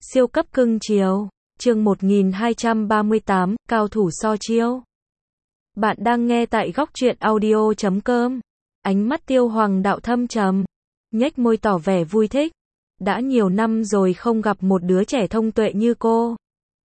Siêu cấp cưng chiều. Chương 1238, cao thủ so chiêu. Bạn đang nghe tại góc truyện audio.com. Ánh mắt Tiêu Hoàng đạo thâm trầm, nhếch môi tỏ vẻ vui thích. Đã nhiều năm rồi không gặp một đứa trẻ thông tuệ như cô.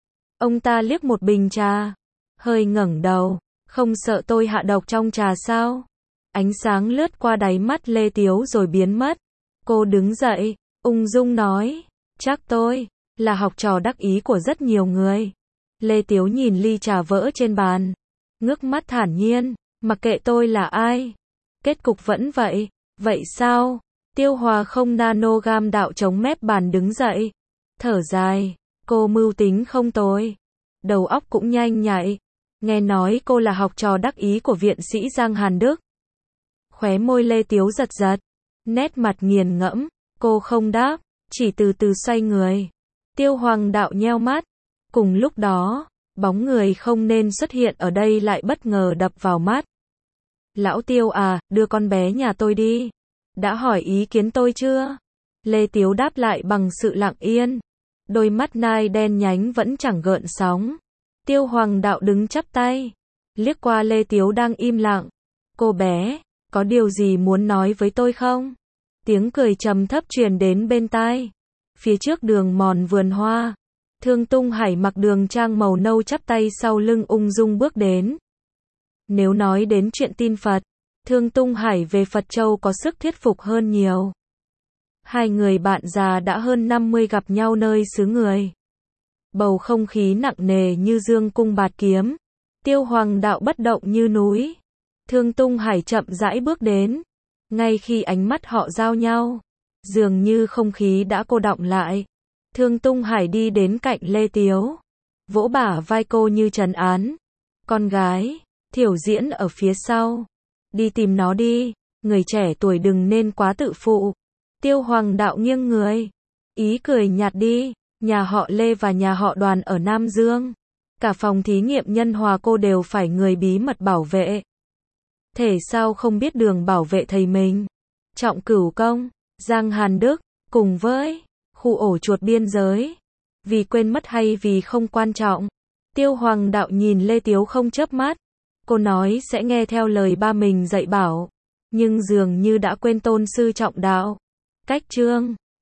Ông ta liếc một bình trà, hơi ngẩng đầu. Không sợ tôi hạ độc trong trà sao? Ánh sáng lướt qua đáy mắt Lê Tiếu rồi biến mất. Cô đứng dậy, ung dung nói, chắc tôi là học trò đắc ý của rất nhiều người. Lê Tiếu nhìn ly trà vỡ trên bàn, ngước mắt thản nhiên, mặc kệ tôi là ai, kết cục vẫn vậy. Vậy sao? Tiêu Hòa không nanogam đạo chống mép bàn đứng dậy, thở dài, cô mưu tính không tồi, đầu óc cũng nhanh nhạy. Nghe nói cô là học trò đắc ý của viện sĩ Giang Hàn Đức. Khóe môi Lê Tiếu giật giật, nét mặt nghiền ngẫm. Cô không đáp, chỉ từ từ xoay người. Tiêu Hoàng đạo nheo mắt. Cùng lúc đó, bóng người không nên xuất hiện ở đây lại bất ngờ đập vào mắt. Lão Tiêu à, đưa con bé nhà tôi đi. Đã hỏi ý kiến tôi chưa? Lê Tiếu đáp lại bằng sự lặng yên. Đôi mắt nai đen nhánh vẫn chẳng gợn sóng. Tiêu Hoàng đạo đứng chắp tay, liếc qua Lê Tiếu đang im lặng. Cô bé, có điều gì muốn nói với tôi không? Tiếng cười trầm thấp truyền đến bên tai. Phía trước đường mòn vườn hoa, Thương Tung Hải mặc đường trang màu nâu chắp tay sau lưng ung dung bước đến. Nếu nói đến chuyện tin Phật, Thương Tung Hải về Phật Châu có sức thuyết phục hơn nhiều. Hai người bạn già đã hơn 50 gặp nhau nơi xứ người. Bầu không khí nặng nề như dương cung bạt kiếm. Tiêu Hoàng đạo bất động như núi. Thương Tung Hải chậm rãi bước đến. Ngay khi ánh mắt họ giao nhau, dường như không khí đã cô đọng lại. Thương Tung Hải đi đến cạnh Lê Tiếu, vỗ bả vai cô như trấn án. Con gái, Thiểu Diễn ở phía sau. Đi tìm nó đi, người trẻ tuổi đừng nên quá tự phụ. Tiêu Hoàng đạo nghiêng người, ý cười nhạt đi. Nhà họ Lê và nhà họ Đoàn ở Nam Dương. Cả phòng thí nghiệm nhân hòa cô đều phải người bí mật bảo vệ. Thể sao không biết đường bảo vệ thầy mình? Trọng Cửu Công, Giang Hàn Đức, cùng với khu ổ chuột biên giới. Vì quên mất hay vì không quan trọng? Tiêu Hoàng đạo nhìn Lê Tiếu không chớp mắt. Cô nói sẽ nghe theo lời ba mình dạy bảo, nhưng dường như đã quên tôn sư trọng đạo. Cách chương